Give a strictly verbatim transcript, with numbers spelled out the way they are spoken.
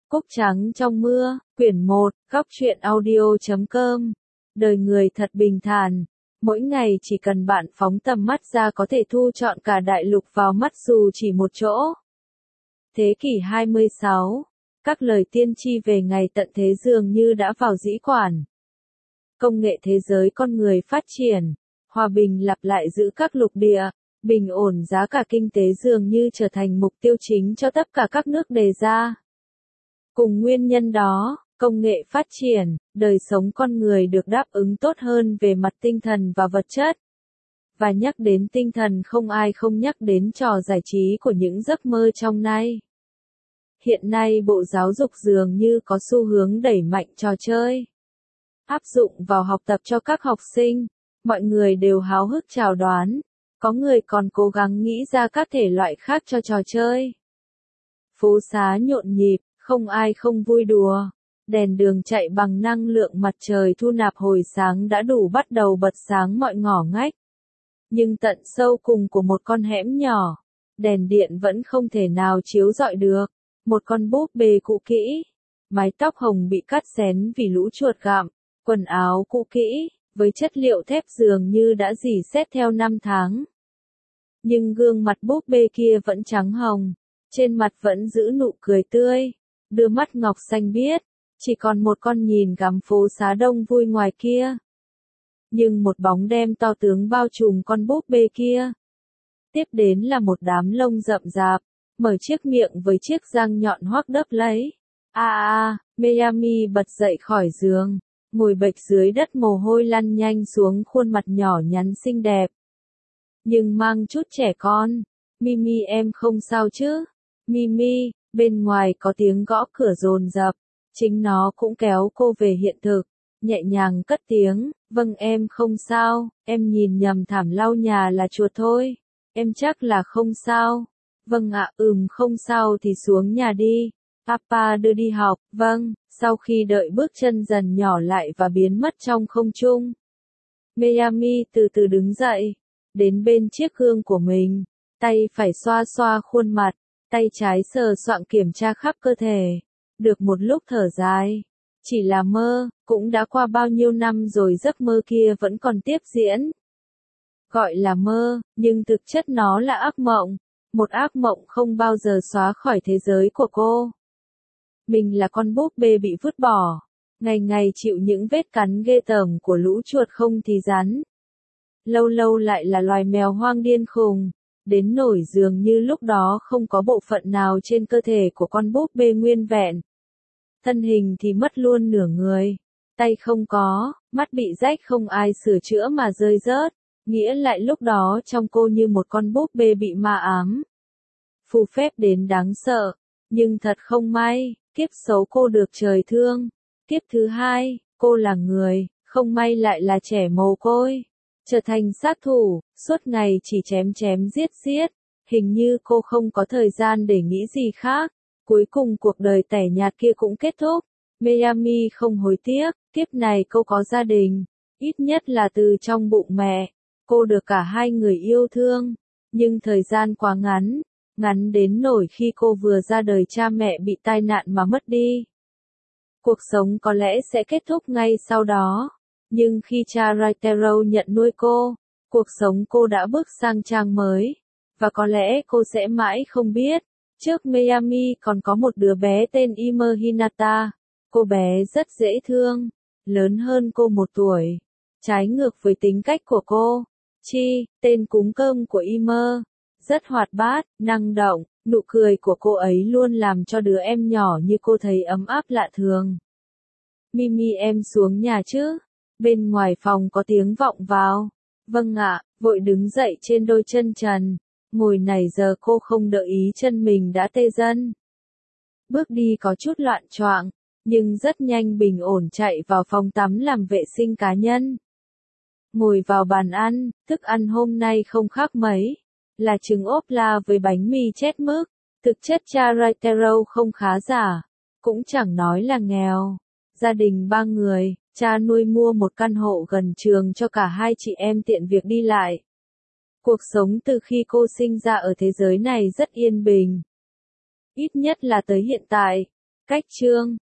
Cúc trắng trong mưa, quyển một, góc truyện audio chấm com. Đời người thật bình thản. Mỗi ngày chỉ cần bạn phóng tầm mắt ra có thể thu trọn cả đại lục vào mắt dù chỉ một chỗ. Thế kỷ hai mươi sáu, các lời tiên tri về ngày tận thế dường như đã vào dĩ quản. Công nghệ thế giới con người phát triển, hòa bình lặp lại giữ các lục địa, bình ổn giá cả kinh tế dường như trở thành mục tiêu chính cho tất cả các nước đề ra. Cùng nguyên nhân đó, công nghệ phát triển, đời sống con người được đáp ứng tốt hơn về mặt tinh thần và vật chất. Và nhắc đến tinh thần không ai không nhắc đến trò giải trí của những giấc mơ trong nay. Hiện nay Bộ Giáo dục dường như có xu hướng đẩy mạnh trò chơi, áp dụng vào học tập cho các học sinh. Mọi người đều háo hức chào đón, có người còn cố gắng nghĩ ra các thể loại khác cho trò chơi. Phố xá nhộn nhịp, không ai không vui đùa. Đèn đường chạy bằng năng lượng mặt trời thu nạp hồi sáng đã đủ bắt đầu bật sáng mọi ngõ ngách. Nhưng tận sâu cùng của một con hẻm nhỏ, đèn điện vẫn không thể nào chiếu rọi được. Một con búp bê cũ kỹ, mái tóc hồng bị cắt xén vì lũ chuột gặm, quần áo cũ kỹ, với chất liệu thép dường như đã rỉ sét theo năm tháng. Nhưng gương mặt búp bê kia vẫn trắng hồng, trên mặt vẫn giữ nụ cười tươi, đôi mắt ngọc xanh biếc, chỉ còn một con nhìn ngắm phố xá đông vui ngoài kia. Nhưng một bóng đêm to tướng bao trùm con búp bê kia. Tiếp đến là một đám lông rậm rạp, mở chiếc miệng với chiếc răng nhọn hoắc đớp lấy. A a, Miami bật dậy khỏi giường, ngồi bệt dưới đất mồ hôi lăn nhanh xuống khuôn mặt nhỏ nhắn xinh đẹp. Nhưng mang chút trẻ con. Mimi em không sao chứ? Mimi, bên ngoài có tiếng gõ cửa dồn dập. Chính nó cũng kéo cô về hiện thực, nhẹ nhàng cất tiếng, vâng em không sao, em nhìn nhầm thảm lau nhà là chuột thôi. Em chắc là không sao. Vâng ạ, ừm không sao thì xuống nhà đi. Papa đưa đi học, vâng, sau khi đợi bước chân dần nhỏ lại và biến mất trong không trung. Miami từ từ đứng dậy, đến bên chiếc gương của mình, tay phải xoa xoa khuôn mặt, tay trái sờ soạng kiểm tra khắp cơ thể. Được một lúc thở dài, chỉ là mơ, cũng đã qua bao nhiêu năm rồi giấc mơ kia vẫn còn tiếp diễn. Gọi là mơ, nhưng thực chất nó là ác mộng, một ác mộng không bao giờ xóa khỏi thế giới của cô. Mình là con búp bê bị vứt bỏ, ngày ngày chịu những vết cắn ghê tởm của lũ chuột không thì rắn. Lâu lâu lại là loài mèo hoang điên khùng, đến nổi dường như lúc đó không có bộ phận nào trên cơ thể của con búp bê nguyên vẹn. Thân hình thì mất luôn nửa người, tay không có, mắt bị rách không ai sửa chữa mà rơi rớt, nghĩa lại lúc đó trong cô như một con búp bê bị ma ám. Phù phép đến đáng sợ, nhưng thật không may, kiếp xấu cô được trời thương. Kiếp thứ hai, cô là người, không may lại là trẻ mồ côi, trở thành sát thủ, suốt ngày chỉ chém chém giết giết, hình như cô không có thời gian để nghĩ gì khác. Cuối cùng cuộc đời tẻ nhạt kia cũng kết thúc. Miami không hối tiếc, kiếp này cô có gia đình, ít nhất là từ trong bụng mẹ. Cô được cả hai người yêu thương, nhưng thời gian quá ngắn, ngắn đến nỗi khi cô vừa ra đời cha mẹ bị tai nạn mà mất đi. Cuộc sống có lẽ sẽ kết thúc ngay sau đó, nhưng khi cha Raitero nhận nuôi cô, cuộc sống cô đã bước sang trang mới, và có lẽ cô sẽ mãi không biết. Trước Miami còn có một đứa bé tên Imer Hinata. Cô bé rất dễ thương, lớn hơn cô một tuổi, trái ngược với tính cách của cô. Chi, tên cúng cơm của Imer, rất hoạt bát, năng động, nụ cười của cô ấy luôn làm cho đứa em nhỏ như cô thấy ấm áp lạ thường. Mimi em xuống nhà chứ? Bên ngoài phòng có tiếng vọng vào. Vâng ạ, vội đứng dậy trên đôi chân trần. Ngồi này giờ cô không đợi ý chân mình đã tê dần. Bước đi có chút loạn choạng, nhưng rất nhanh bình ổn chạy vào phòng tắm làm vệ sinh cá nhân. Ngồi vào bàn ăn, thức ăn hôm nay không khác mấy, là trứng ốp la với bánh mì chết mướp. Thực chất cha Raitero không khá giả, cũng chẳng nói là nghèo. Gia đình ba người, cha nuôi mua một căn hộ gần trường cho cả hai chị em tiện việc đi lại. Cuộc sống từ khi cô sinh ra ở thế giới này rất yên bình. Ít nhất là tới hiện tại. Cách chương